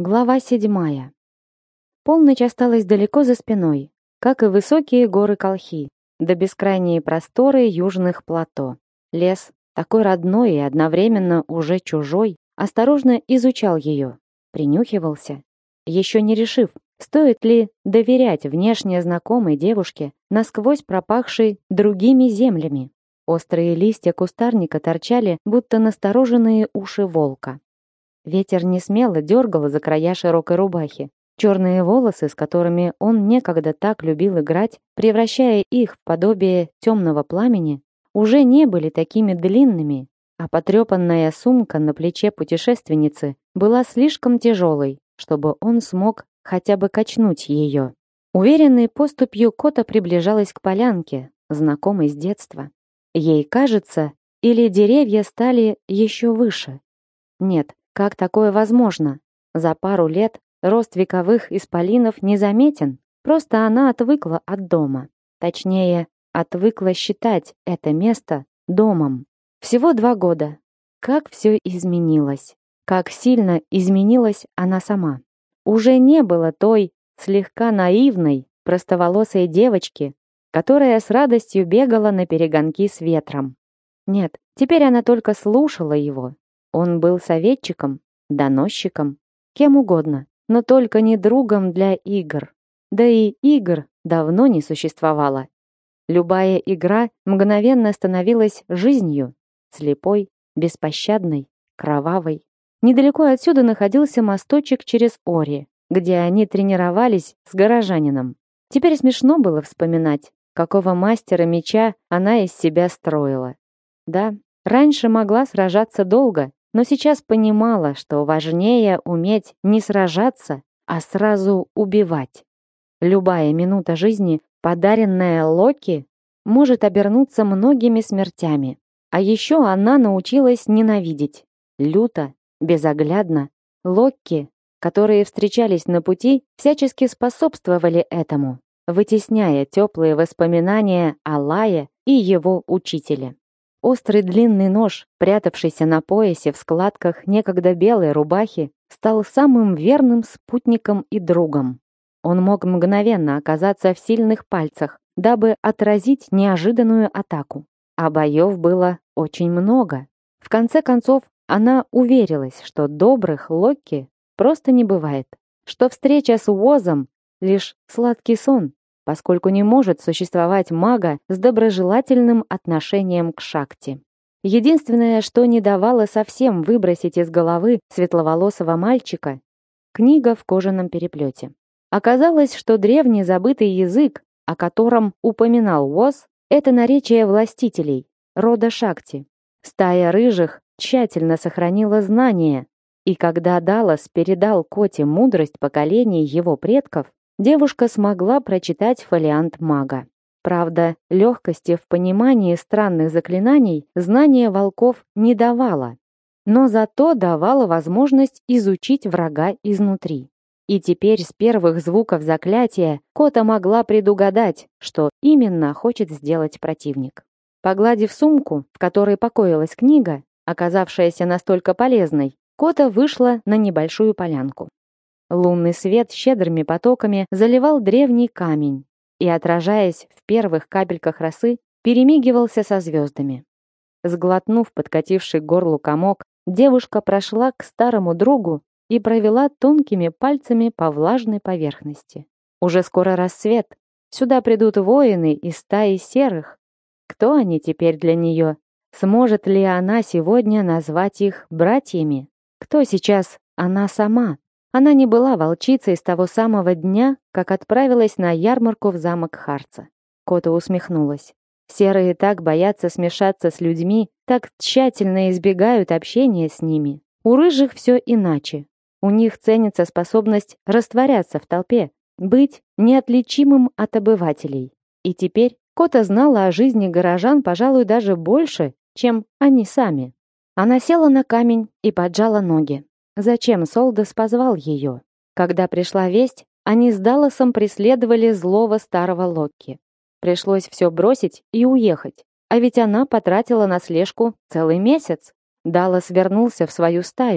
Глава 7. Полночь осталась далеко за спиной, как и высокие горы Колхи, да бескрайние просторы южных плато. Лес, такой родной и одновременно уже чужой, осторожно изучал ее, принюхивался, еще не решив, стоит ли доверять внешне знакомой девушке, насквозь пропахшей другими землями. Острые листья кустарника торчали, будто настороженные уши волка. Ветер несмело дергал за края широкой рубахи. Черные волосы, с которыми он некогда так любил играть, превращая их в подобие темного пламени, уже не были такими длинными, а потрепанная сумка на плече путешественницы была слишком тяжелой, чтобы он смог хотя бы качнуть ее. Уверенной поступью Кота приближалась к полянке, знакомой с детства. Ей кажется, или деревья стали еще выше? Нет. Как такое возможно? За пару лет рост вековых исполинов не заметен, просто она отвыкла от дома. Точнее, отвыкла считать это место домом. Всего 2 года. Как все изменилось. Как сильно изменилась она сама. Уже не было той слегка наивной, простоволосой девочки, которая с радостью бегала на перегонки с ветром. Нет, теперь она только слушала его. Он был советчиком, доносчиком, кем угодно, но только не другом для игр. Да и игр давно не существовало. Любая игра мгновенно становилась жизнью, слепой, беспощадной, кровавой. Недалеко отсюда находился мосточек через Ори, где они тренировались с горожанином. Теперь смешно было вспоминать, какого мастера меча она из себя строила. Да, раньше могла сражаться долго, но сейчас понимала, что важнее уметь не сражаться, а сразу убивать. Любая минута жизни, подаренная Локи, может обернуться многими смертями. А еще она научилась ненавидеть. Люто, безоглядно. Локи, которые встречались на пути, всячески способствовали этому, вытесняя теплые воспоминания о Лае и его учителе. Острый длинный нож, прятавшийся на поясе в складках некогда белой рубахи, стал самым верным спутником и другом. Он мог мгновенно оказаться в сильных пальцах, дабы отразить неожиданную атаку. А боев было очень много. В конце концов, она уверилась, что добрых Локи просто не бывает, что встреча с Уозом — лишь сладкий сон, поскольку не может существовать мага с доброжелательным отношением к Шакти. Единственное, что не давало совсем выбросить из головы светловолосого мальчика — книга в кожаном переплете. Оказалось, что древний забытый язык, о котором упоминал Уоз, это наречие властителей, рода Шакти. Стая рыжих тщательно сохранила знания, и когда Даллас передал Коте мудрость поколений его предков, девушка смогла прочитать фолиант мага. Правда, легкости в понимании странных заклинаний знание волков не давало, но зато давало возможность изучить врага изнутри. И теперь с первых звуков заклятия Кота могла предугадать, что именно хочет сделать противник. Погладив сумку, в которой покоилась книга, оказавшаяся настолько полезной, Кота вышла на небольшую полянку. Лунный свет щедрыми потоками заливал древний камень и, отражаясь в первых капельках росы, перемигивался со звездами. Сглотнув подкативший к горлу комок, девушка прошла к старому другу и провела тонкими пальцами по влажной поверхности. Уже скоро рассвет. Сюда придут воины из стаи серых. Кто они теперь для нее? Сможет ли она сегодня назвать их братьями? Кто сейчас она сама? Она не была волчицей с того самого дня, как отправилась на ярмарку в замок Харца. Кота усмехнулась. Серые так боятся смешаться с людьми, так тщательно избегают общения с ними. У рыжих все иначе. У них ценится способность растворяться в толпе, быть неотличимым от обывателей. И теперь Кота знала о жизни горожан, пожалуй, даже больше, чем они сами. Она села на камень и поджала ноги. Зачем Солдас позвал ее? Когда пришла весть, они с Далласом преследовали злого старого Локки. Пришлось все бросить и уехать. А ведь она потратила на слежку целый месяц. Даллас вернулся в свою стаю.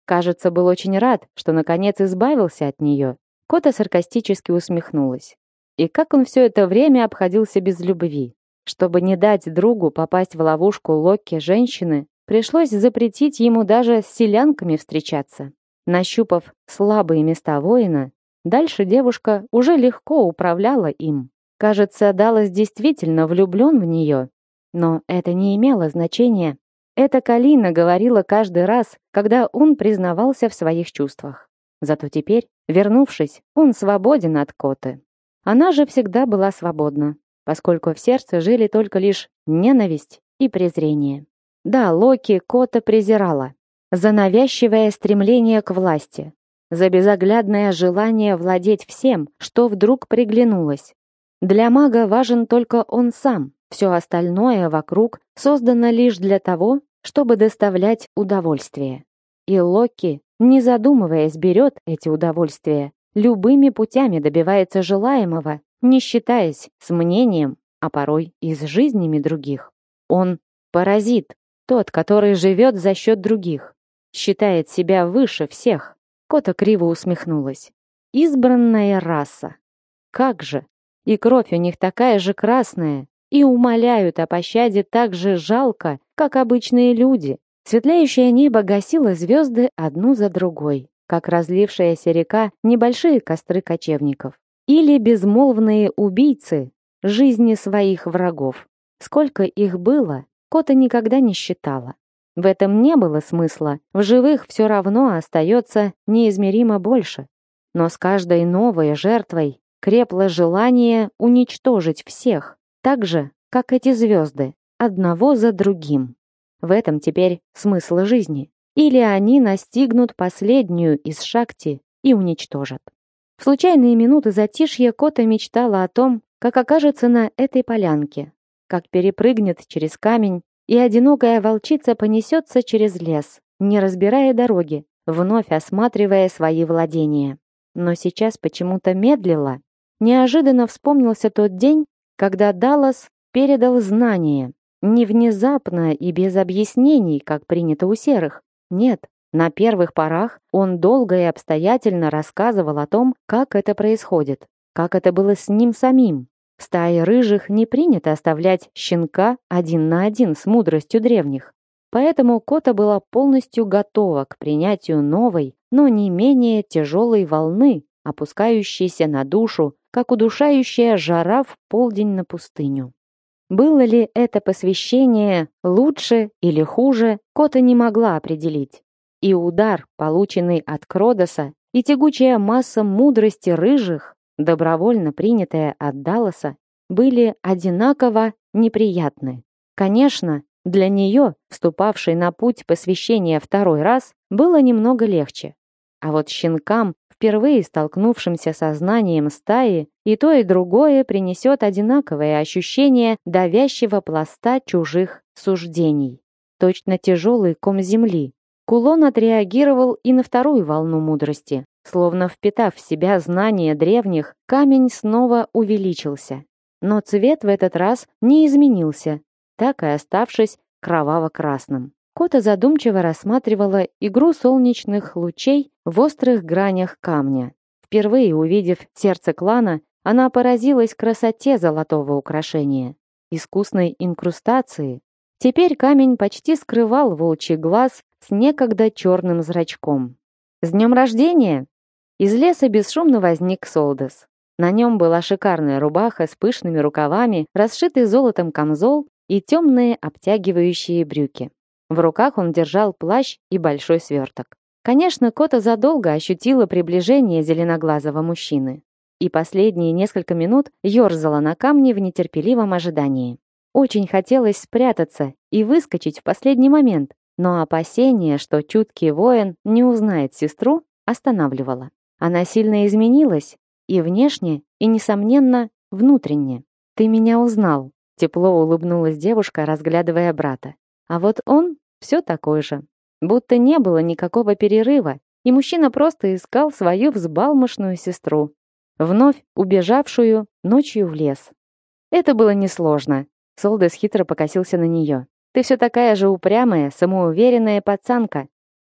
Кажется, был очень рад, что наконец избавился от нее. Кота саркастически усмехнулась. И как он все это время обходился без любви. Чтобы не дать другу попасть в ловушку Локи женщины, пришлось запретить ему даже с селянками встречаться. Нащупав слабые места воина, дальше девушка уже легко управляла им. Кажется, Даллас действительно влюблен в нее. Но это не имело значения. Это Калина говорила каждый раз, когда он признавался в своих чувствах. Зато теперь, вернувшись, он свободен от Коты. Она же всегда была свободна, поскольку в сердце жили только лишь ненависть и презрение. Да, Локи Кота презирала. За навязчивое стремление к власти. За безоглядное желание владеть всем, что вдруг приглянулось. Для мага важен только он сам. Все остальное вокруг создано лишь для того, чтобы доставлять удовольствие. И Локи, не задумываясь, берет эти удовольствия, любыми путями добивается желаемого, не считаясь с мнением, а порой и с жизнями других. Он паразит, тот, который живет за счет других, считает себя выше всех. Кота криво усмехнулась. Избранная раса. Как же! И кровь у них такая же красная, и умоляют о пощаде так же жалко, как обычные люди. Светлеющее небо гасило звезды одну за другой, как разлившаяся река небольшие костры кочевников. Или безмолвные убийцы жизни своих врагов. Сколько их было, Кота никогда не считала. В этом не было смысла, в живых все равно остается неизмеримо больше. Но с каждой новой жертвой крепло желание уничтожить всех, так же, как эти звезды, одного за другим. В этом теперь смысл жизни. Или они настигнут последнюю из Шакти и уничтожат. В случайные минуты затишья Кота мечтала о том, как окажется на этой полянке, как перепрыгнет через камень, и одинокая волчица понесется через лес, не разбирая дороги, вновь осматривая свои владения. Но сейчас почему-то медлила. Неожиданно вспомнился тот день, когда Даллас передал знания. Не внезапно и без объяснений, как принято у серых. Нет, на первых порах он долго и обстоятельно рассказывал о том, как это происходит, как это было с ним самим. В стае рыжих не принято оставлять щенка один на один с мудростью древних. Поэтому Кота была полностью готова к принятию новой, но не менее тяжелой волны, опускающейся на душу, как удушающая жара в полдень на пустыню. Было ли это посвящение лучше или хуже, Кота не могла определить. И удар, полученный от Кродоса, и тягучая масса мудрости рыжих, добровольно принятая от Далласа, были одинаково неприятны. Конечно, для нее, вступавшей на путь посвящения второй раз, было немного легче. А вот щенкам, впервые столкнувшимся со знанием стаи, и то, и другое принесет одинаковое ощущение давящего пласта чужих суждений. Точно тяжелый ком земли. Кулон отреагировал и на вторую волну мудрости. Словно впитав в себя знания древних, камень снова увеличился. Но цвет в этот раз не изменился, так и оставшись кроваво-красным. Кота задумчиво рассматривала игру солнечных лучей в острых гранях камня. Впервые увидев сердце клана, она поразилась красоте золотого украшения, искусной инкрустации. Теперь камень почти скрывал волчий глаз с некогда черным зрачком. «С днем рождения!» Из леса бесшумно возник Солдас. На нем была шикарная рубаха с пышными рукавами, расшитый золотом камзол и темные обтягивающие брюки. В руках он держал плащ и большой сверток. Конечно, Кота задолго ощутила приближение зеленоглазого мужчины. И последние несколько минут ерзала на камне в нетерпеливом ожидании. Очень хотелось спрятаться и выскочить в последний момент, но опасение, что чуткий воин не узнает сестру, останавливало. Она сильно изменилась и внешне, и, несомненно, внутренне. «Ты меня узнал», — тепло улыбнулась девушка, разглядывая брата. А вот он все такой же. Будто не было никакого перерыва, и мужчина просто искал свою взбалмошную сестру, вновь убежавшую ночью в лес. Это было несложно. Солдес хитро покосился на нее. «Ты все такая же упрямая, самоуверенная пацанка,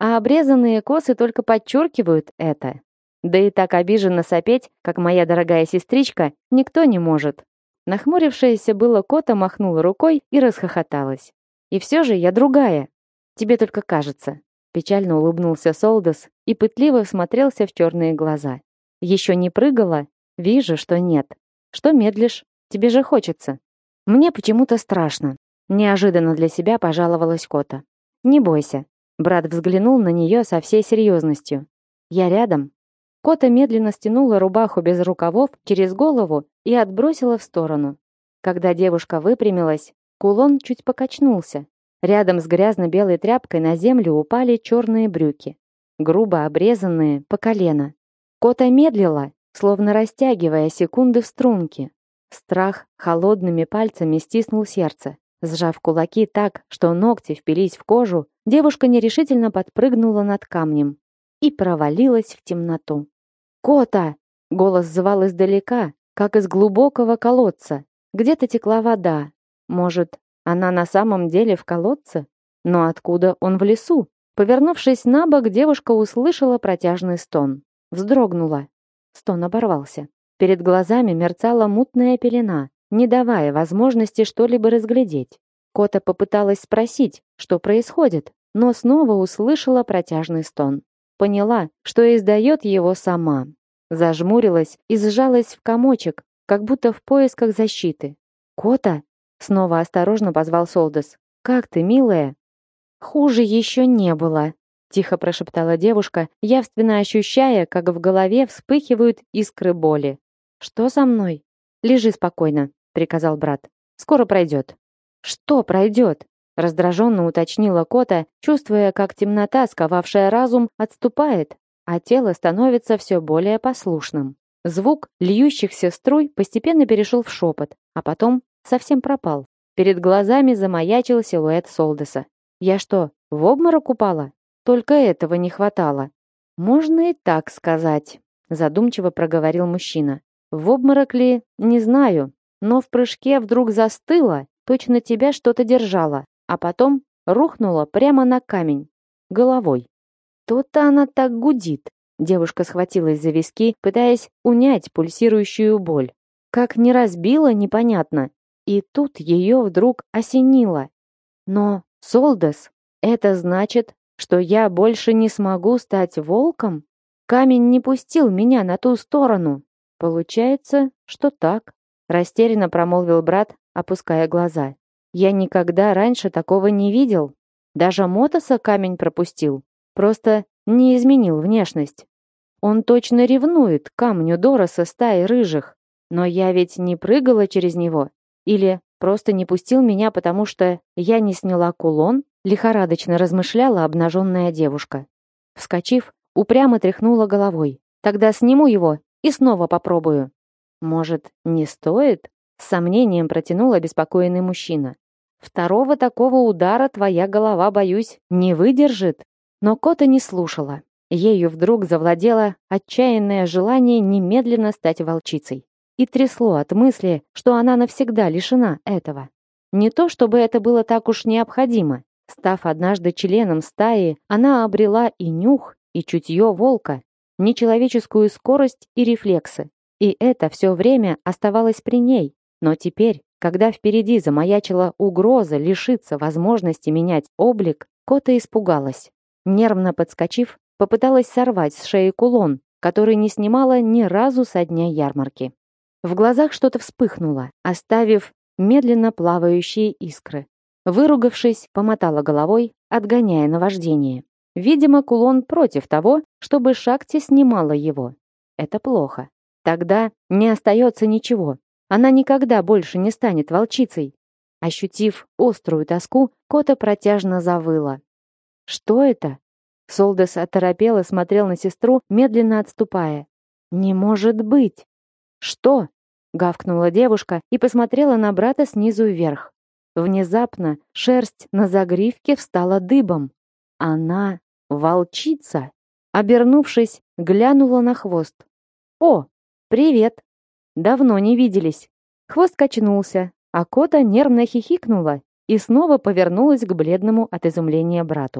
а обрезанные косы только подчеркивают это. Да и так обиженно сопеть, как моя дорогая сестричка, никто не может. Нахмурившаяся было кота махнула рукой и расхохоталась. И все же я другая. Тебе только кажется. Печально улыбнулся Солдас и пытливо всмотрелся в черные глаза. Еще не прыгала? Вижу, что нет. Что медлишь? Тебе же хочется. Мне почему-то страшно. Неожиданно для себя пожаловалась кота. Не бойся. Брат взглянул на нее со всей серьезностью. Я рядом. Кота медленно стянула рубаху без рукавов через голову и отбросила в сторону. Когда девушка выпрямилась, кулон чуть покачнулся. Рядом с грязно-белой тряпкой на землю упали черные брюки, грубо обрезанные по колено. Кота медлила, словно растягивая секунды в струнке. Страх холодными пальцами стиснул сердце. Сжав кулаки так, что ногти впились в кожу, девушка нерешительно подпрыгнула над камнем и провалилась в темноту. «Кота!» — голос звал издалека, как из глубокого колодца. Где-то текла вода. Может, она на самом деле в колодце? Но откуда он в лесу? Повернувшись на бок, девушка услышала протяжный стон. Вздрогнула. Стон оборвался. Перед глазами мерцала мутная пелена, не давая возможности что-либо разглядеть. Кота попыталась спросить, что происходит, но снова услышала протяжный стон. Поняла, что издает его сама. Зажмурилась и сжалась в комочек, как будто в поисках защиты. «Кота?» — снова осторожно позвал Солдас. «Как ты, милая?» «Хуже еще не было», — тихо прошептала девушка, явственно ощущая, как в голове вспыхивают искры боли. «Что со мной?» «Лежи спокойно», — приказал брат. «Скоро пройдет». «Что пройдет?» — раздраженно уточнила Кота, чувствуя, как темнота, сковавшая разум, отступает, а тело становится все более послушным. Звук льющихся струй постепенно перешел в шепот, а потом совсем пропал. Перед глазами замаячил силуэт Солдаса. «Я что, в обморок упала?» Только этого не хватало. «Можно и так сказать», — задумчиво проговорил мужчина. «В обморок ли, не знаю, но в прыжке вдруг застыла, точно тебя что-то держало, а потом рухнула прямо на камень, головой. То-то она так гудит». Девушка схватилась за виски, пытаясь унять пульсирующую боль. Как не разбила, непонятно. И тут ее вдруг осенило. Но, Солдас, это значит, что я больше не смогу стать волком? Камень не пустил меня на ту сторону. Получается, что так. Растерянно промолвил брат, опуская глаза. Я никогда раньше такого не видел. Даже Мотоса камень пропустил. Просто не изменил внешность. Он точно ревнует к камню Дороса стаи рыжих. Но я ведь не прыгала через него. Или просто не пустил меня, потому что я не сняла кулон? Лихорадочно размышляла обнаженная девушка. Вскочив, упрямо тряхнула головой. Тогда сниму его и снова попробую. Может, не стоит? С сомнением протянул обеспокоенный мужчина. Второго такого удара твоя голова, боюсь, не выдержит. Но Кота не слушала. Ею вдруг завладело отчаянное желание немедленно стать волчицей. И трясло от мысли, что она навсегда лишена этого. Не то чтобы это было так уж необходимо. Став однажды членом стаи, она обрела и нюх, и чутье волка, нечеловеческую скорость и рефлексы. И это все время оставалось при ней. Но теперь, когда впереди замаячила угроза лишиться возможности менять облик, Кота испугалась. Нервно подскочив, попыталась сорвать с шеи кулон, который не снимала ни разу со дня ярмарки. В глазах что-то вспыхнуло, оставив медленно плавающие искры. Выругавшись, помотала головой, отгоняя наваждение. Видимо, кулон против того, чтобы Шакти снимала его. Это плохо. Тогда не остается ничего. Она никогда больше не станет волчицей. Ощутив острую тоску, Кота протяжно завыла. «Что это?» Солдас оторопело смотрел на сестру, медленно отступая. «Не может быть!» «Что?» — гавкнула девушка и посмотрела на брата снизу вверх. Внезапно шерсть на загривке встала дыбом. Она волчица. Обернувшись, глянула на хвост. «О, привет! Давно не виделись!» Хвост качнулся, а Кота нервно хихикнула и снова повернулась к бледному от изумления брату.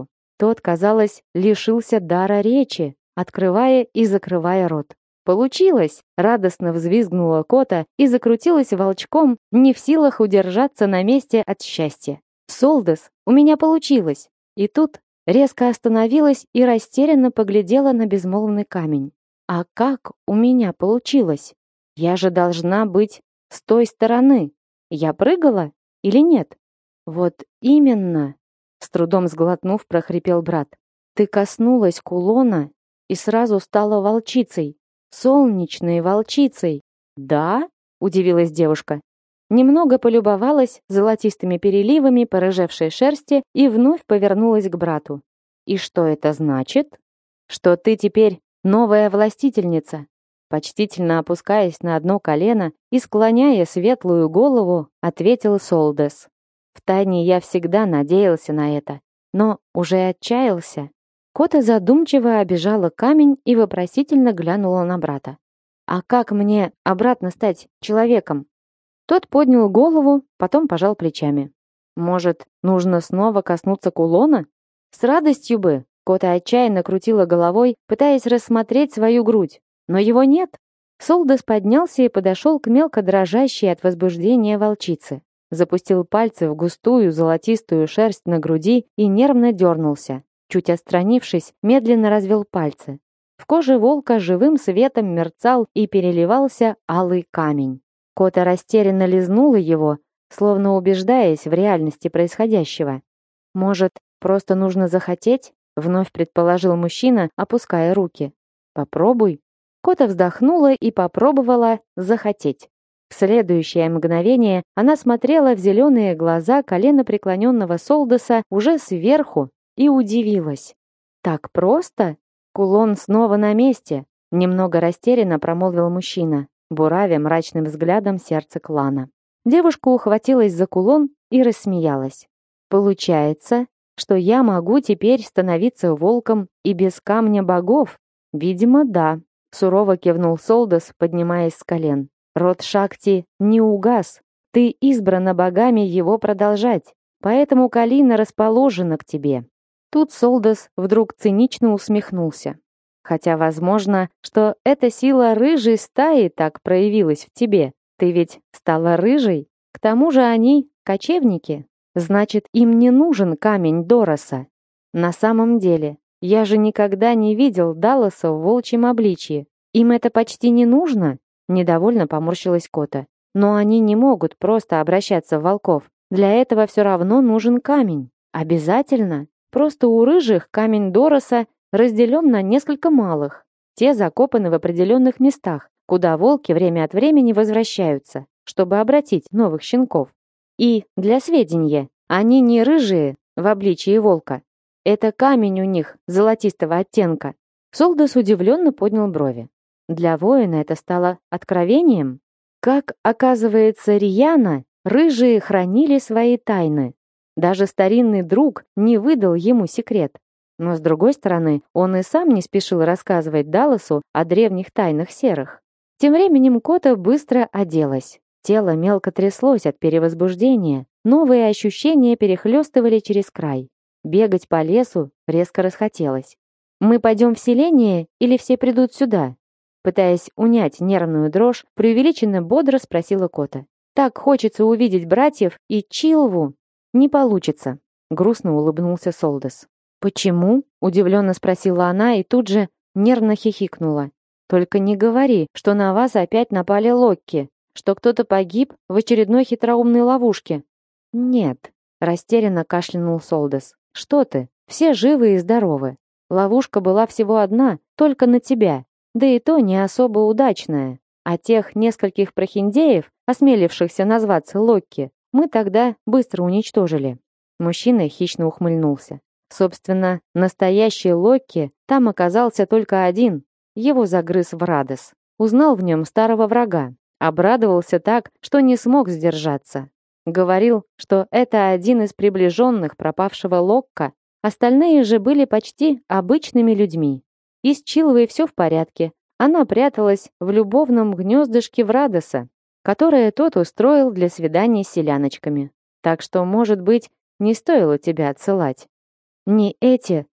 Тот, казалось, лишился дара речи, открывая и закрывая рот. «Получилось!» — радостно взвизгнула Кота и закрутилась волчком, не в силах удержаться на месте от счастья. «Солдас, у меня получилось!» И тут резко остановилась и растерянно поглядела на безмолвный камень. «А как у меня получилось? Я же должна быть с той стороны. Я прыгала или нет?» «Вот именно!» — с трудом сглотнув, прохрипел брат. «Ты коснулась кулона и сразу стала волчицей. Солнечной волчицей!» «Да?» — удивилась девушка. Немного полюбовалась золотистыми переливами порыжевшей шерсти и вновь повернулась к брату. «И что это значит?» «Что ты теперь новая властительница!» Почтительно опускаясь на одно колено и склоняя светлую голову, ответил Солдес. «Втайне я всегда надеялся на это, но уже отчаялся». Кота задумчиво обижала камень и вопросительно глянула на брата. «А как мне обратно стать человеком?» Тот поднял голову, потом пожал плечами. «Может, нужно снова коснуться кулона?» «С радостью бы!» Кота отчаянно крутила головой, пытаясь рассмотреть свою грудь. «Но его нет!» Солдас поднялся и подошел к мелко дрожащей от возбуждения волчице. Запустил пальцы в густую золотистую шерсть на груди и нервно дернулся. Чуть отстранившись, медленно развел пальцы. В коже волка живым светом мерцал и переливался алый камень. Кота растерянно лизнула его, словно убеждаясь в реальности происходящего. «Может, просто нужно захотеть?» — вновь предположил мужчина, опуская руки. «Попробуй». Кота вздохнула и попробовала захотеть. В следующее мгновение она смотрела в зеленые глаза коленопреклоненного Солдаса уже сверху и удивилась. «Так просто?» «Кулон снова на месте», — немного растерянно промолвил мужчина, буравя мрачным взглядом сердце клана. Девушка ухватилась за кулон и рассмеялась. «Получается, что я могу теперь становиться волком и без камня богов?» «Видимо, да», — сурово кивнул Солдас, поднимаясь с колен. «Род Шакти не угас. Ты избрана богами его продолжать, поэтому Калина расположена к тебе». Тут Солдас вдруг цинично усмехнулся. «Хотя, возможно, что эта сила рыжей стаи так проявилась в тебе. Ты ведь стала рыжей. К тому же они кочевники. Значит, им не нужен камень Дороса. На самом деле, я же никогда не видел Далласа в волчьем обличье. Им это почти не нужно?» Недовольно поморщилась Кота. «Но они не могут просто обращаться в волков. Для этого все равно нужен камень. Обязательно. Просто у рыжих камень Дороса разделен на несколько малых. Те закопаны в определенных местах, куда волки время от времени возвращаются, чтобы обратить новых щенков. И, для сведения, они не рыжие в обличии волка. Это камень у них золотистого оттенка». Солдас удивленно поднял брови. Для воина это стало откровением. Как, оказывается, рьяно рыжие хранили свои тайны. Даже старинный друг не выдал ему секрет. Но, с другой стороны, он и сам не спешил рассказывать Далласу о древних тайнах серых. Тем временем Кота быстро оделась. Тело мелко тряслось от перевозбуждения. Новые ощущения перехлестывали через край. Бегать по лесу резко расхотелось. «Мы пойдем в селение или все придут сюда?» Пытаясь унять нервную дрожь, преувеличенно бодро спросила Кота. «Так хочется увидеть братьев и Чилву!» «Не получится», — грустно улыбнулся Солдас. «Почему?» — удивленно спросила она и тут же нервно хихикнула. «Только не говори, что на вас опять напали Локки, что кто-то погиб в очередной хитроумной ловушке». «Нет», — растерянно кашлянул Солдас. «Что ты? Все живы и здоровы. Ловушка была всего одна, только на тебя, да и то не особо удачная. А тех нескольких прохиндеев, осмелившихся назваться Локки, мы тогда быстро уничтожили». Мужчина хищно ухмыльнулся. Собственно, настоящий Локки там оказался только один. Его загрыз Врадос. Узнал в нем старого врага. Обрадовался так, что не смог сдержаться. Говорил, что это один из приближенных пропавшего Локка. Остальные же были почти обычными людьми. И с Чилвой все в порядке. Она пряталась в любовном гнездышке Врадоса, которое тот устроил для свиданий с селяночками. Так что, может быть, не стоило тебя отсылать. «Не эти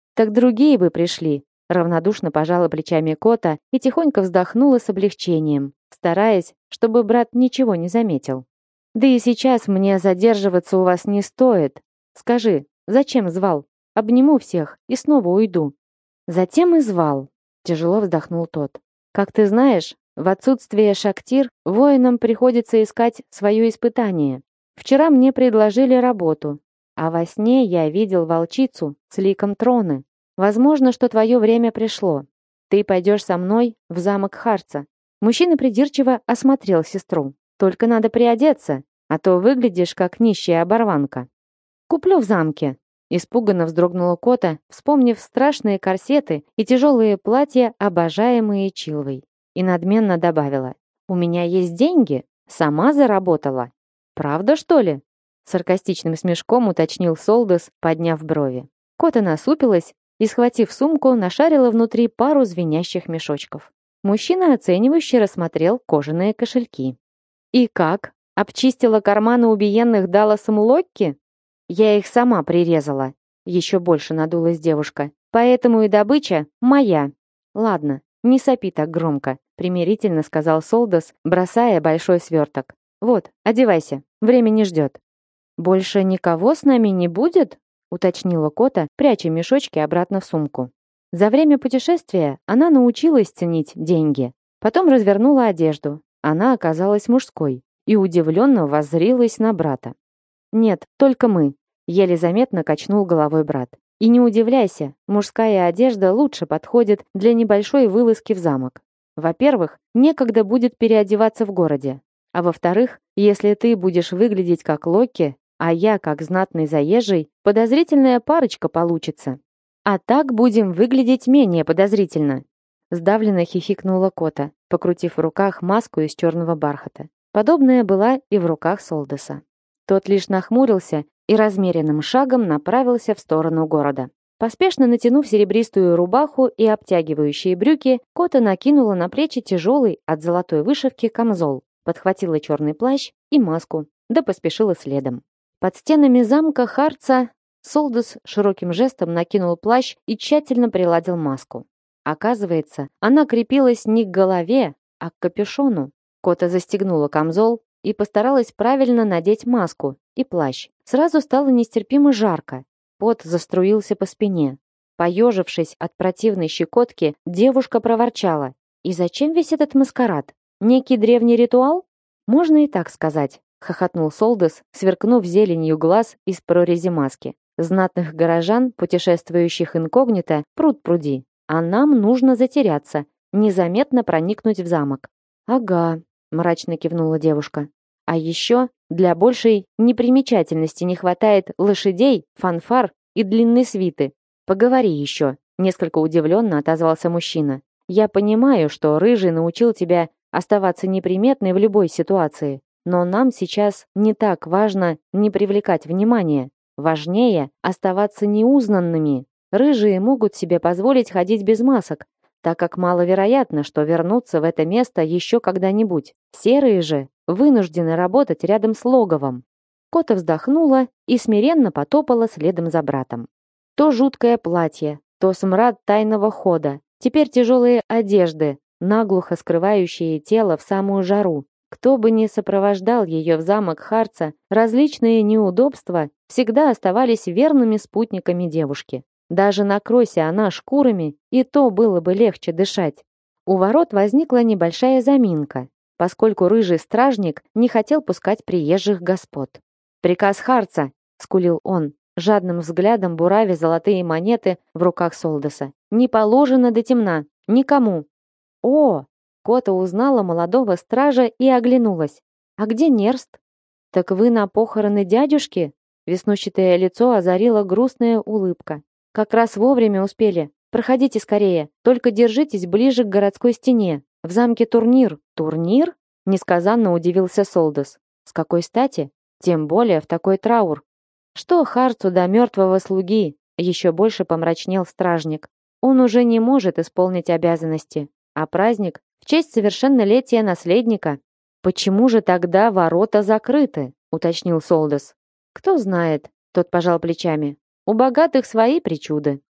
Так другие бы пришли. Равнодушно пожала плечами Кота и тихонько вздохнула с облегчением, стараясь, чтобы брат ничего не заметил. Да и сейчас мне задерживаться у вас не стоит. Скажи, зачем звал? Обниму всех и снова уйду. Затем и звал. Тяжело вздохнул тот. Как ты знаешь, в отсутствие Шактир воинам приходится искать свое испытание. Вчера мне предложили работу, а во сне я видел волчицу с ликом Троны. Возможно, что твое время пришло. Ты пойдешь со мной в замок Харца. Мужчина придирчиво осмотрел сестру. Только надо приодеться, а то выглядишь как нищая оборванка. Куплю в замке. Испуганно вздрогнула Кота, вспомнив страшные корсеты и тяжелые платья, обожаемые Чилвой. И надменно добавила: «У меня есть деньги, сама заработала». «Правда, что ли?» Саркастичным смешком уточнил Солдас, подняв брови. Кота насупилась и, схватив сумку, нашарила внутри пару звенящих мешочков. Мужчина оценивающе рассмотрел кожаные кошельки. «И как? Обчистила карманы убиенных Далласом Локки?» «Я их сама прирезала», — еще больше надулась девушка. «Поэтому и добыча моя». «Ладно, не сопи так громко», — примирительно сказал Солдас, бросая большой сверток. «Вот, одевайся, время не ждет». «Больше никого с нами не будет?» — уточнила Кота, пряча мешочки обратно в сумку. За время путешествия она научилась ценить деньги. Потом развернула одежду. Она оказалась мужской и удивленно воззрилась на брата. «Нет, только мы», — еле заметно качнул головой брат. «И не удивляйся, мужская одежда лучше подходит для небольшой вылазки в замок. Во-первых, некогда будет переодеваться в городе. А во-вторых, если ты будешь выглядеть как Локи, а я как знатный заезжий, подозрительная парочка получится. А так будем выглядеть менее подозрительно». Сдавленно хихикнула Кота, покрутив в руках маску из черного бархата. Подобная была и в руках Солдаса. Тот лишь нахмурился и размеренным шагом направился в сторону города. Поспешно натянув серебристую рубаху и обтягивающие брюки, Кота накинула на плечи тяжелый от золотой вышивки камзол, подхватила черный плащ и маску, да поспешила следом. Под стенами замка Харца Солдас широким жестом накинул плащ и тщательно приладил маску. Оказывается, она крепилась не к голове, а к капюшону. Кота застегнула камзол и постаралась правильно надеть маску и плащ. Сразу стало нестерпимо жарко. Пот заструился по спине. Поежившись от противной щекотки, девушка проворчала: «И зачем весь этот маскарад? Некий древний ритуал?» «Можно и так сказать», — хохотнул Солдас, сверкнув зеленью глаз из прорези маски. «Знатных горожан, путешествующих инкогнито, пруд-пруди. А нам нужно затеряться, незаметно проникнуть в замок». «Ага», — мрачно кивнула девушка. «А еще для большей непримечательности не хватает лошадей, фанфар и длинной свиты. Поговори еще», — несколько удивленно отозвался мужчина. «Я понимаю, что Рыжий научил тебя оставаться неприметной в любой ситуации, но нам сейчас не так важно не привлекать внимания. Важнее оставаться неузнанными. Рыжие могут себе позволить ходить без масок, так как маловероятно, что вернутся в это место еще когда-нибудь. Серые же вынуждены работать рядом с логовом». Кота вздохнула и смиренно потопала следом за братом. То жуткое платье, то смрад тайного хода, теперь тяжелые одежды, наглухо скрывающие тело в самую жару. Кто бы ни сопровождал ее в замок Харца, различные неудобства всегда оставались верными спутниками девушки. Даже накройся она шкурами, и то было бы легче дышать. У ворот возникла небольшая заминка, поскольку рыжий стражник не хотел пускать приезжих господ. «Приказ Харца!» — скулил он, жадным взглядом буравя золотые монеты в руках Солдаса. «Не положено до темна. Никому!» «О!» — Кота узнала молодого стража и оглянулась. «А где Нерст?» «Так вы на похороны дядюшки?» Веснущатое лицо озарила грустная улыбка. «Как раз вовремя успели. Проходите скорее. Только держитесь ближе к городской стене. В замке турнир». «Турнир?» — несказанно удивился Солдас. «С какой стати? Тем более в такой траур». «Что Харцу до мертвого слуги?» — еще больше помрачнел стражник. «Он уже не может исполнить обязанности. А праздник в честь совершеннолетия наследника». «Почему же тогда ворота закрыты?» — уточнил Солдас. «Кто знает», — тот пожал плечами. «У богатых свои причуды».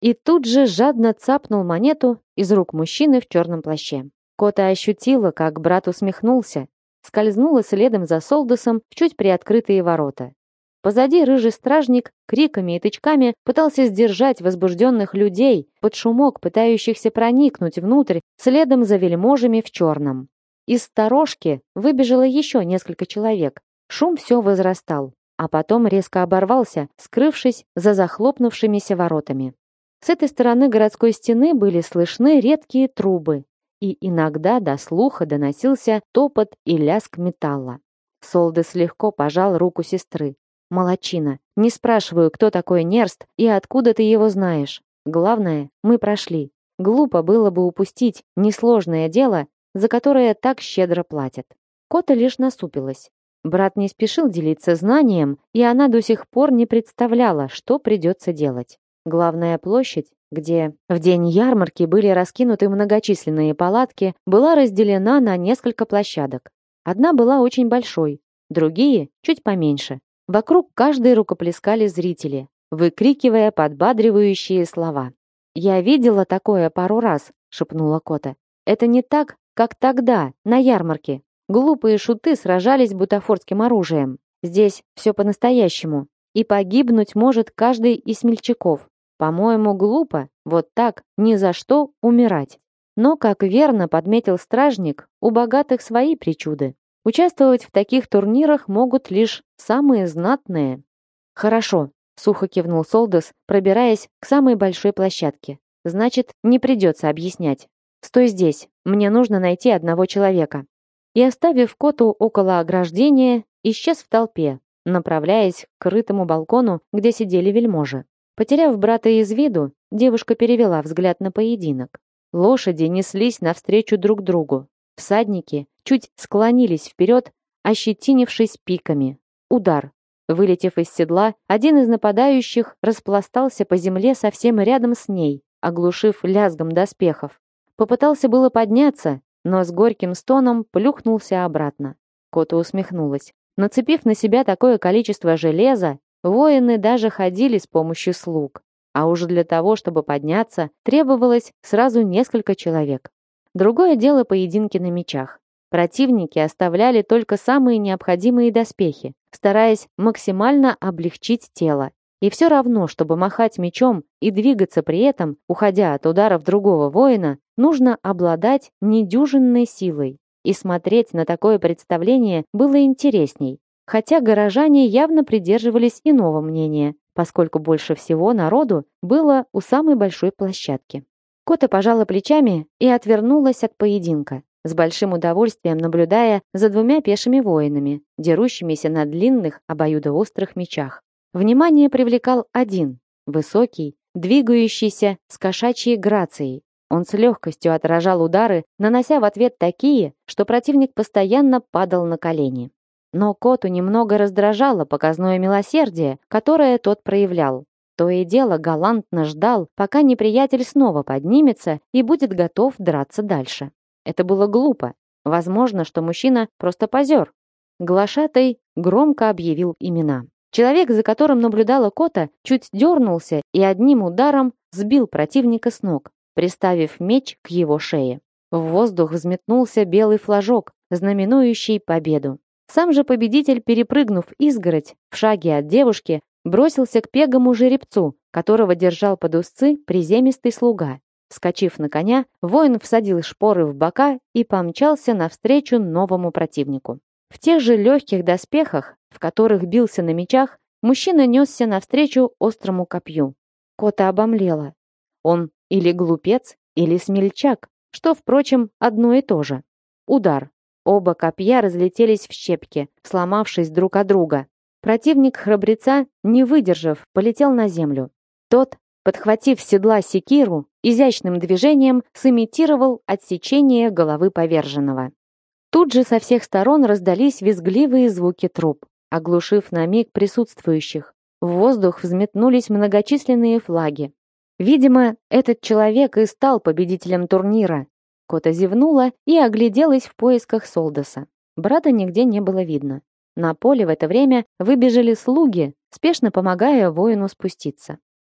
и тут же жадно цапнул монету из рук мужчины в черном плаще. Кота ощутила, как брат усмехнулся, скользнула следом за Солдосом в чуть приоткрытые ворота. Позади рыжий стражник криками и тычками пытался сдержать возбужденных людей под шумок, пытающихся проникнуть внутрь следом за вельможами в черном. Из сторожки выбежало еще несколько человек. Шум все возрастал, а потом резко оборвался, скрывшись за захлопнувшимися воротами. С этой стороны городской стены были слышны редкие трубы, и иногда до слуха доносился топот и лязг металла. Солдес легко пожал руку сестры. «Молодчина, не спрашиваю, кто такой Нерст и откуда ты его знаешь. Главное, мы прошли. Глупо было бы упустить несложное дело, за которое так щедро платят». Кота лишь насупилась. Брат не спешил делиться знанием, и она до сих пор не представляла, что придется делать. Главная площадь, где в день ярмарки были раскинуты многочисленные палатки, была разделена на несколько площадок. Одна была очень большой, другие чуть поменьше. Вокруг каждой рукоплескали зрители, выкрикивая подбадривающие слова. «Я видела такое пару раз», — шепнула Кота. «Это не так, как тогда, на ярмарке. Глупые шуты сражались бутафорским оружием. Здесь все по-настоящему. И погибнуть может каждый из смельчаков. По-моему, глупо вот так ни за что умирать. Но, как верно подметил стражник, у богатых свои причуды. Участвовать в таких турнирах могут лишь самые знатные». «Хорошо», — сухо кивнул Солдос, пробираясь к самой большой площадке. «Значит, не придется объяснять. Стой здесь, мне нужно найти одного человека». И, оставив Коту около ограждения, исчез в толпе, направляясь к крытому балкону, где сидели вельможи. Потеряв брата из виду, девушка перевела взгляд на поединок. Лошади неслись навстречу друг другу. Всадники чуть склонились вперед, ощетинившись пиками. Удар. Вылетев из седла, один из нападающих распластался по земле совсем рядом с ней, оглушив лязгом доспехов. Попытался было подняться, но с горьким стоном плюхнулся обратно. Кота усмехнулась. Нацепив на себя такое количество железа, воины даже ходили с помощью слуг. А уж для того, чтобы подняться, требовалось сразу несколько человек. Другое дело поединки на мечах. Противники оставляли только самые необходимые доспехи, стараясь максимально облегчить тело. И все равно, чтобы махать мечом и двигаться при этом, уходя от ударов другого воина, нужно обладать недюжинной силой. И смотреть на такое представление было интересней. Хотя горожане явно придерживались иного мнения, поскольку больше всего народу было у самой большой площадки. Кота пожала плечами и отвернулась от поединка, с большим удовольствием наблюдая за двумя пешими воинами, дерущимися на длинных обоюдоострых мечах. Внимание привлекал один, высокий, двигающийся с кошачьей грацией. Он с легкостью отражал удары, нанося в ответ такие, что противник постоянно падал на колени. Но Коту немного раздражало показное милосердие, которое тот проявлял. То и дело галантно ждал, пока неприятель снова поднимется и будет готов драться дальше. Это было глупо. Возможно, что мужчина просто позер. Глашатай громко объявил имена. Человек, за которым наблюдала Кота, чуть дернулся и одним ударом сбил противника с ног, приставив меч к его шее. В воздух взметнулся белый флажок, знаменующий победу. Сам же победитель, перепрыгнув изгородь в шаге от девушки, бросился к пегому жеребцу, которого держал под узцы приземистый слуга. Вскочив на коня, воин всадил шпоры в бока и помчался навстречу новому противнику. В тех же легких доспехах, в которых бился на мечах, мужчина несся навстречу острому копью. Кота обомлела. Он или глупец, или смельчак, что, впрочем, одно и то же. Удар. Оба копья разлетелись в щепки, сломавшись друг о друга. Противник храбреца, не выдержав, полетел на землю. Тот, подхватив с седла секиру, изящным движением сымитировал отсечение головы поверженного. Тут же со всех сторон раздались визгливые звуки труп, оглушив на миг присутствующих. В воздух взметнулись многочисленные флаги. Видимо, этот человек и стал победителем турнира. Кота зевнула и огляделась в поисках Солдоса. Брата нигде не было видно. На поле в это время выбежали слуги, спешно помогая воину спуститься.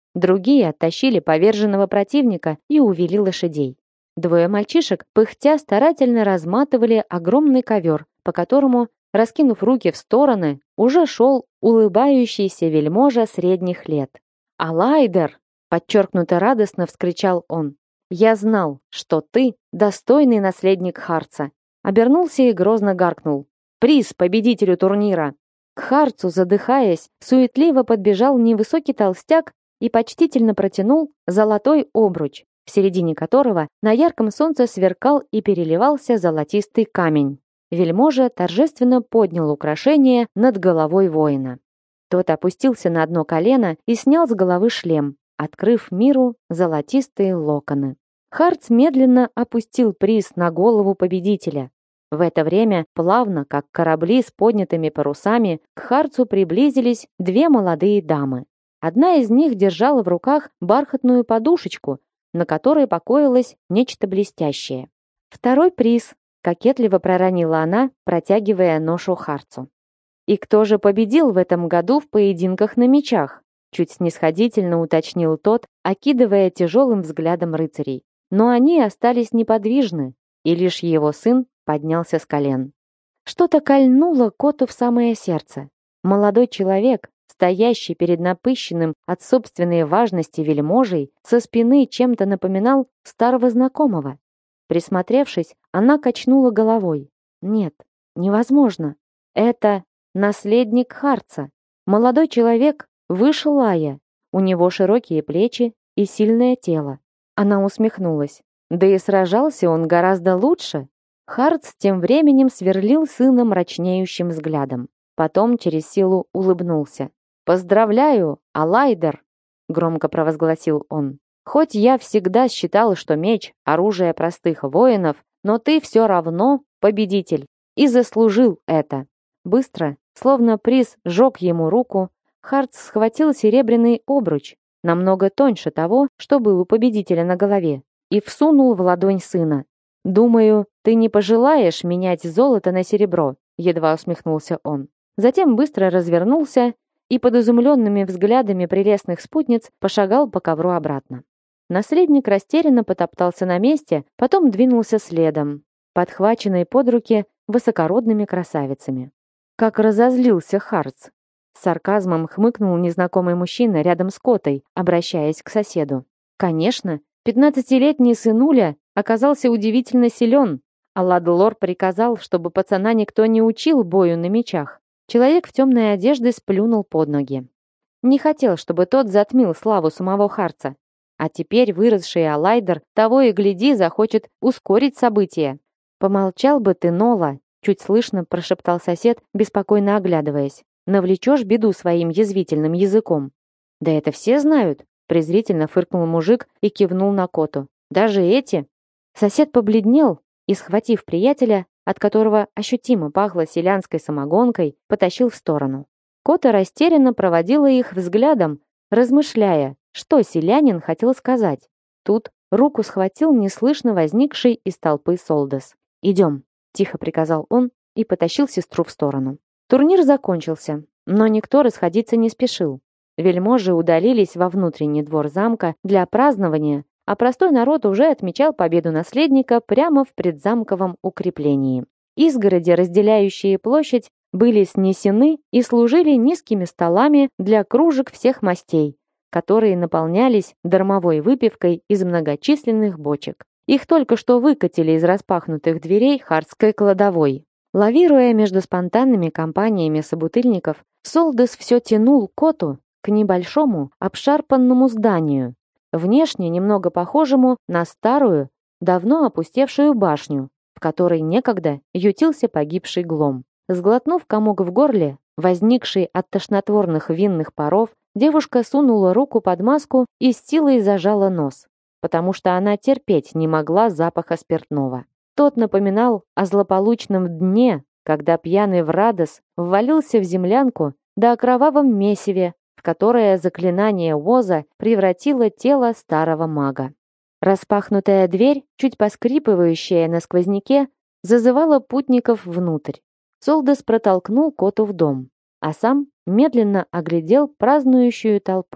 Другие оттащили поверженного противника и увели лошадей. Двое мальчишек, пыхтя, старательно разматывали огромный ковер, по которому, раскинув руки в стороны, уже шел улыбающийся вельможа средних лет. «Алайдер!» — подчеркнуто радостно вскричал он. «Я знал, что ты достойный наследник Харца!» Обернулся и грозно гаркнул. «Приз победителю турнира!» К Харцу, задыхаясь, суетливо подбежал невысокий толстяк и почтительно протянул золотой обруч, в середине которого на ярком солнце сверкал и переливался золотистый камень. Вельможа торжественно поднял украшение над головой воина. Тот опустился на одно колено и снял с головы шлем, открыв миру золотистые локоны. Харц медленно опустил приз на голову победителя. В это время, плавно, как корабли с поднятыми парусами, к Харцу приблизились две молодые дамы. Одна из них держала в руках бархатную подушечку, на которой покоилось нечто блестящее. «Второй приз», — кокетливо проронила она, протягивая ношу Харцу. «И кто же победил в этом году в поединках на мечах?» Чуть снисходительно уточнил тот, окидывая тяжелым взглядом рыцарей. Но они остались неподвижны, и лишь его сын поднялся с колен. Что-то кольнуло коту в самое сердце. Молодой человек, стоящий перед напыщенным от собственной важности вельможей, со спины чем-то напоминал старого знакомого. Присмотревшись, она качнула головой. Нет, невозможно. Это наследник Харца. Молодой человек выше Лая. У него широкие плечи и сильное тело. Она усмехнулась. Да и сражался он гораздо лучше. Харц тем временем сверлил сына мрачнеющим взглядом. Потом через силу улыбнулся. «Поздравляю, Алайдер!» — громко провозгласил он. «Хоть я всегда считал, что меч — оружие простых воинов, но ты все равно победитель и заслужил это». Быстро, словно приз жег ему руку, Харц схватил серебряный обруч, намного тоньше того, что был у победителя на голове, и всунул в ладонь сына. «Думаю, ты не пожелаешь менять золото на серебро», — едва усмехнулся он. Затем быстро развернулся и под изумленными взглядами прелестных спутниц пошагал по ковру обратно. Наследник растерянно потоптался на месте, потом двинулся следом, подхваченный под руки высокородными красавицами. Как разозлился Харц! С сарказмом хмыкнул незнакомый мужчина рядом с Котой, обращаясь к соседу. Конечно, 15-летний сынуля оказался удивительно силен, а Ладлор приказал, чтобы пацана никто не учил бою на мечах. Человек в темной одежде сплюнул под ноги. Не хотел, чтобы тот затмил славу самого Харца. А теперь выросший Алайдер того и гляди захочет ускорить события. «Помолчал бы ты, Нола», — чуть слышно прошептал сосед, беспокойно оглядываясь. «Навлечешь беду своим язвительным языком». «Да это все знают», — презрительно фыркнул мужик и кивнул на Коту. «Даже эти?» Сосед побледнел и, схватив приятеля, от которого ощутимо пахло селянской самогонкой, потащил в сторону. Кота растерянно проводила их взглядом, размышляя, что селянин хотел сказать. Тут руку схватил неслышно возникший из толпы Солдас. «Идем», — тихо приказал он и потащил сестру в сторону. Турнир закончился, но никто расходиться не спешил. Вельможи удалились во внутренний двор замка для празднования, а простой народ уже отмечал победу наследника прямо в предзамковом укреплении. Изгороди, разделяющие площадь, были снесены и служили низкими столами для кружек всех мастей, которые наполнялись дармовой выпивкой из многочисленных бочек. Их только что выкатили из распахнутых дверей хардской кладовой. Лавируя между спонтанными компаниями собутыльников, Солдас все тянул Коту к небольшому обшарпанному зданию, внешне немного похожему на старую, давно опустевшую башню, в которой некогда ютился погибший Глом. Сглотнув комок в горле, возникший от тошнотворных винных паров, девушка сунула руку под маску и с силой зажала нос, потому что она терпеть не могла запаха спиртного. Тот напоминал о злополучном дне, когда пьяный Врадос ввалился в землянку да о кровавом месиве, в которое заклинание Оза превратило тело старого мага. Распахнутая дверь, чуть поскрипывающая на сквозняке, зазывала путников внутрь. Солдас протолкнул Коту в дом, а сам медленно оглядел празднующую толпу.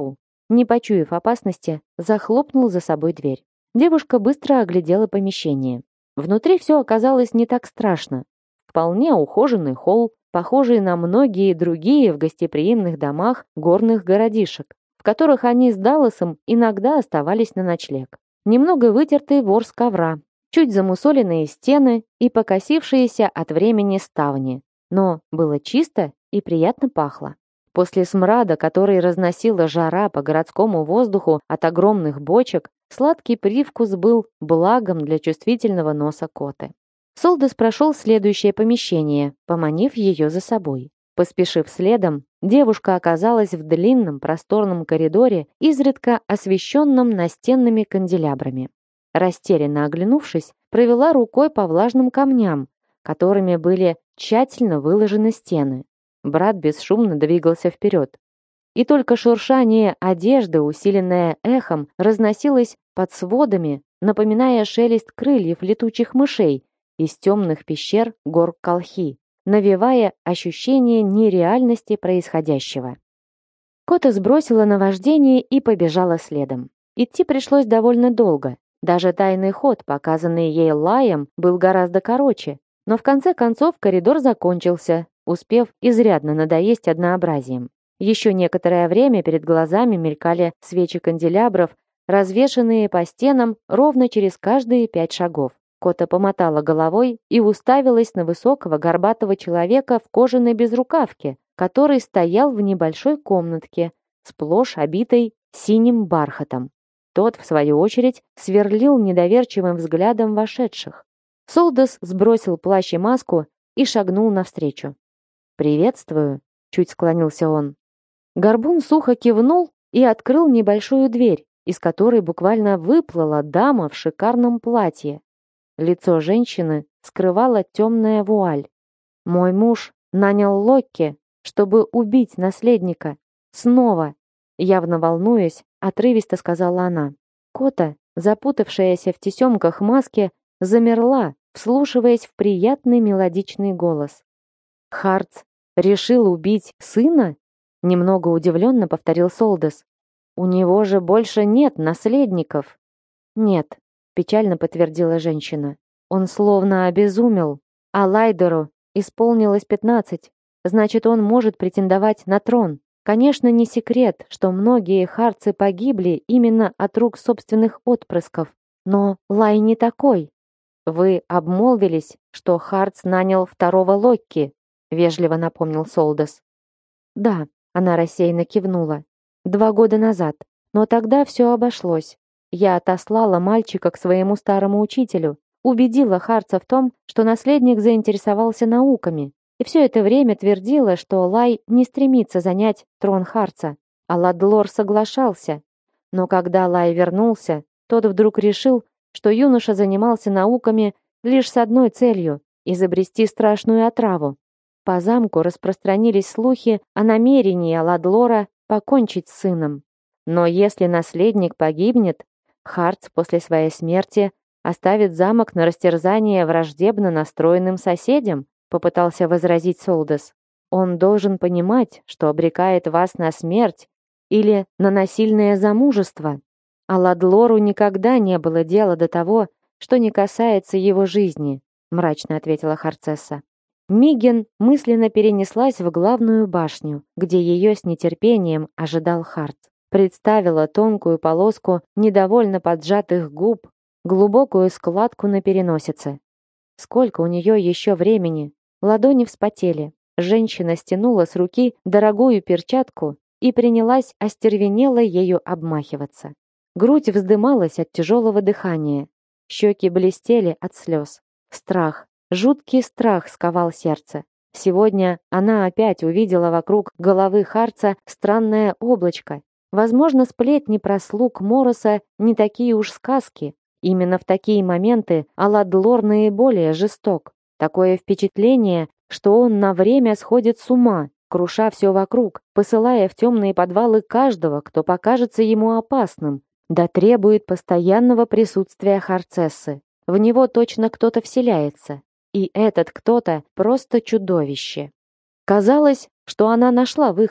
не почуяв опасности, захлопнул за собой дверь. Девушка быстро оглядела помещение. Внутри все оказалось не так страшно. Вполне ухоженный холл, похожий на многие другие в гостеприимных домах горных городишек, в которых они с Далласом иногда оставались на ночлег. Немного вытертый ворс ковра, чуть замусоленные стены и покосившиеся от времени ставни. Но было чисто и приятно пахло. После смрада, который разносила жара по городскому воздуху от огромных бочек, сладкий привкус был благом для чувствительного носа Коты. Солдас прошел в следующее помещение, поманив ее за собой. Поспешив следом, девушка оказалась в длинном просторном коридоре, изредка освещенном настенными канделябрами. Растерянно оглянувшись, провела рукой по влажным камням, которыми были тщательно выложены стены. Брат бесшумно двигался вперед. И только шуршание одежды, усиленное эхом, разносилось под сводами, напоминая шелест крыльев летучих мышей из темных пещер гор Колхи, навевая ощущение нереальности происходящего. Кота сбросила наваждение и побежала следом. Идти пришлось довольно долго. Даже тайный ход, показанный ей Лаем, был гораздо короче. Но в конце концов коридор закончился, успев изрядно надоесть однообразием. Еще некоторое время перед глазами мелькали свечи канделябров, развешанные по стенам ровно через каждые 5 шагов. Кота помотала головой и уставилась на высокого горбатого человека в кожаной безрукавке, который стоял в небольшой комнатке, сплошь обитой синим бархатом. Тот, в свою очередь, сверлил недоверчивым взглядом вошедших. Солдас сбросил плащ и маску и шагнул навстречу. «Приветствую», — чуть склонился он. Горбун сухо кивнул и открыл небольшую дверь, из которой буквально выплыла дама в шикарном платье. Лицо женщины скрывала темная вуаль. «Мой муж нанял Локки, чтобы убить наследника. Снова!» Явно волнуясь, отрывисто сказала она. Кота, запутавшаяся в тесемках маски, замерла, вслушиваясь в приятный мелодичный голос. «Хартс решил убить сына?» Немного удивленно повторил Солдас. «У него же больше нет наследников». «Нет», печально подтвердила женщина. «Он словно обезумел, а Лайдеру исполнилось 15, значит, он может претендовать на трон. Конечно, не секрет, что многие хартцы погибли именно от рук собственных отпрысков, но Лай не такой. Вы обмолвились, что Хартс нанял второго Локки», вежливо напомнил Солдас. «Да», она рассеянно кивнула. 2 года назад. Но тогда все обошлось. Я отослала мальчика к своему старому учителю, убедила Хартса в том, что наследник заинтересовался науками, и все это время твердила, что Лай не стремится занять трон Хартса, а Ладлор соглашался. Но когда Лай вернулся, тот вдруг решил, что юноша занимался науками лишь с одной целью — изобрести страшную отраву. По замку распространились слухи о намерении Ладлора покончить с сыном. Но если наследник погибнет, Хартс после своей смерти оставит замок на растерзание враждебно настроенным соседям, попытался возразить Солдас. Он должен понимать, что обрекает вас на смерть или на насильное замужество. А Ладлору никогда не было дела до того, что не касается его жизни, мрачно ответила Харцесса. Миген мысленно перенеслась в главную башню, где ее с нетерпением ожидал Харт. Представила тонкую полоску недовольно поджатых губ, глубокую складку на переносице. Сколько у нее еще времени? Ладони вспотели. Женщина стянула с руки дорогую перчатку и принялась остервенело ею обмахиваться. Грудь вздымалась от тяжелого дыхания. Щеки блестели от слез. Страх. Жуткий страх сковал сердце. Сегодня она опять увидела вокруг головы Хартса странное облачко. Возможно, сплетни про слуг Мороса не такие уж сказки. Именно в такие моменты Аладлор наиболее жесток. Такое впечатление, что он на время сходит с ума, круша все вокруг, посылая в темные подвалы каждого, кто покажется ему опасным, да требует постоянного присутствия Харцессы. В него точно кто-то вселяется. И этот кто-то просто чудовище. Казалось, что она нашла выход.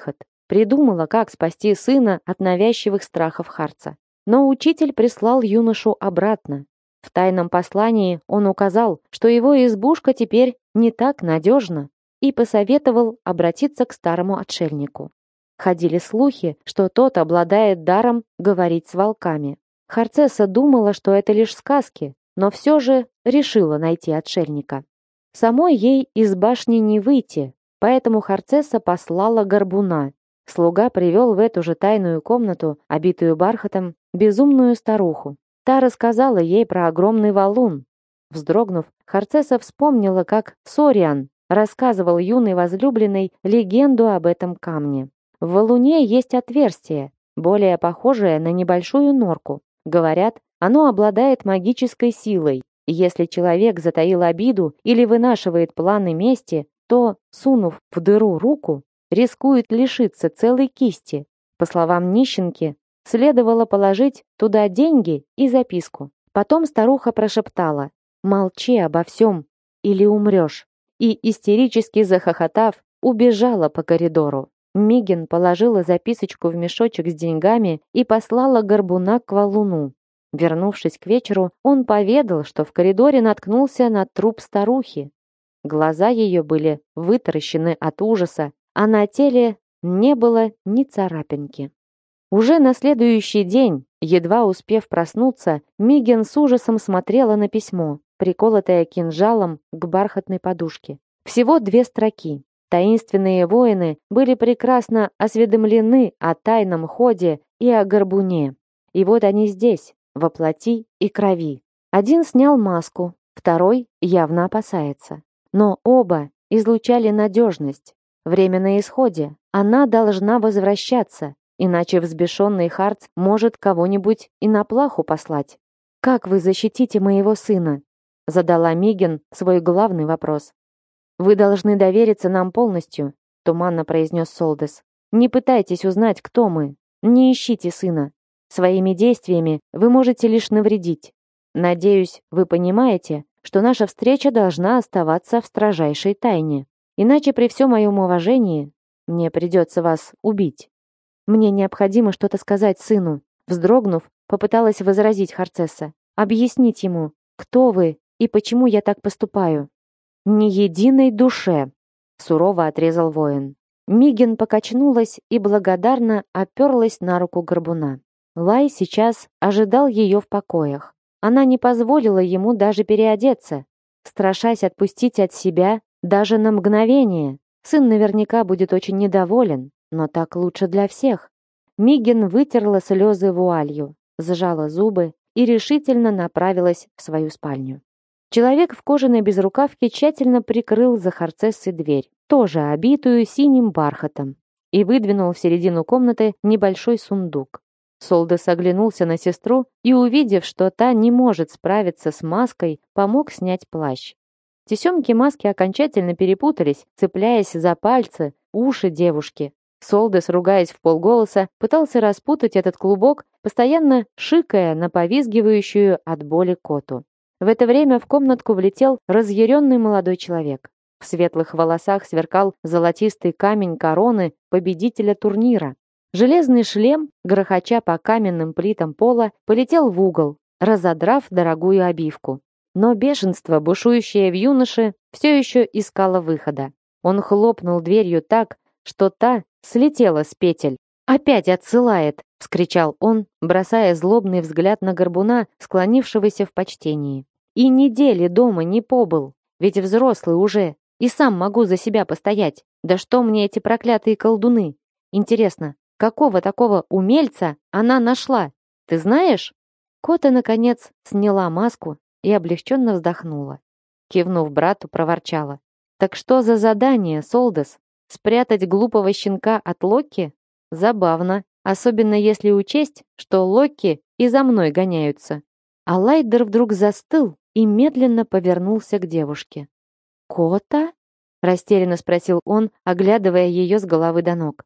придумала, как спасти сына от навязчивых страхов Харца. Но учитель прислал юношу обратно. В тайном послании он указал, что его избушка теперь не так надежна, и посоветовал обратиться к старому отшельнику. Ходили слухи, что тот обладает даром говорить с волками. Харцесса думала, что это лишь сказки, но все же решила найти отшельника. Самой ей из башни не выйти, поэтому Харцесса послала горбуна. Слуга привел в эту же тайную комнату, обитую бархатом, безумную старуху. Та рассказала ей про огромный валун. Вздрогнув, Харцесса вспомнила, как Сориан рассказывал юной возлюбленной легенду об этом камне. В валуне есть отверстие, более похожее на небольшую норку. Говорят, оно обладает магической силой. И если человек затаил обиду или вынашивает планы мести, то, сунув в дыру руку, рискует лишиться целой кисти. По словам нищенки, следовало положить туда деньги и записку. Потом старуха прошептала: «Молчи обо всем, или умрешь», и, истерически захохотав, убежала по коридору. Мигин положила записочку в мешочек с деньгами и послала горбуна к валуну. Вернувшись к вечеру, он поведал, что в коридоре наткнулся на труп старухи. Глаза ее были вытаращены от ужаса, а на теле не было ни царапинки. Уже на следующий день, едва успев проснуться, Мигин с ужасом смотрела на письмо, приколотое кинжалом к бархатной подушке. Всего 2 строки. Таинственные воины были прекрасно осведомлены о тайном ходе и о горбуне. И вот они здесь, во плоти и крови. Один снял маску, второй явно опасается. Но оба излучали надежность. Время на исходе. Она должна возвращаться, иначе взбешенный Харц может кого-нибудь и на плаху послать. «Как вы защитите моего сына?» задала Мигин свой главный вопрос. «Вы должны довериться нам полностью», туманно произнес Солдес. «Не пытайтесь узнать, кто мы. Не ищите сына. Своими действиями вы можете лишь навредить. Надеюсь, вы понимаете, что наша встреча должна оставаться в строжайшей тайне. Иначе при всем моем уважении мне придется вас убить». «Мне необходимо что-то сказать сыну», вздрогнув, попыталась возразить Харцесса. «Объяснить ему, кто вы и почему я так поступаю». «Ни единой душе», сурово отрезал воин. Мигин покачнулась и благодарно оперлась на руку горбуна. Лай сейчас ожидал ее в покоях. Она не позволила ему даже переодеться, страшась отпустить от себя даже на мгновение. Сын наверняка будет очень недоволен, но так лучше для всех. Мигин вытерла слезы вуалью, сжала зубы и решительно направилась в свою спальню. Человек в кожаной безрукавке тщательно прикрыл за Харцессой дверь, тоже обитую синим бархатом, и выдвинул в середину комнаты небольшой сундук. Солдес оглянулся на сестру и, увидев, что та не может справиться с маской, помог снять плащ. Тесемки маски окончательно перепутались, цепляясь за пальцы, уши девушки. Солдес, ругаясь вполголоса, пытался распутать этот клубок, постоянно шикая на повизгивающую от боли коту. В это время в комнатку влетел разъяренный молодой человек. В светлых волосах сверкал золотистый камень короны победителя турнира. Железный шлем, грохоча по каменным плитам пола, полетел в угол, разодрав дорогую обивку. Но бешенство, бушующее в юноше, все еще искало выхода. Он хлопнул дверью так, что та слетела с петель. «Опять отсылает!» — вскричал он, бросая злобный взгляд на горбуна, склонившегося в почтении. «И недели дома не побыл, ведь взрослый уже, и сам могу за себя постоять. Да что мне эти проклятые колдуны? Интересно, какого такого умельца она нашла? Ты знаешь?» Кота, наконец, сняла маску и облегченно вздохнула. Кивнув брату, проворчала. «Так что за задание, Солдес? Спрятать глупого щенка от Локи? Забавно, особенно если учесть, что Локи и за мной гоняются». А Лайдер вдруг застыл и медленно повернулся к девушке. «Кота?» — растерянно спросил он, оглядывая ее с головы до ног.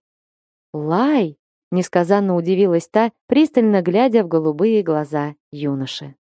«Лай!» — несказанно удивилась та, пристально глядя в голубые глаза юноши.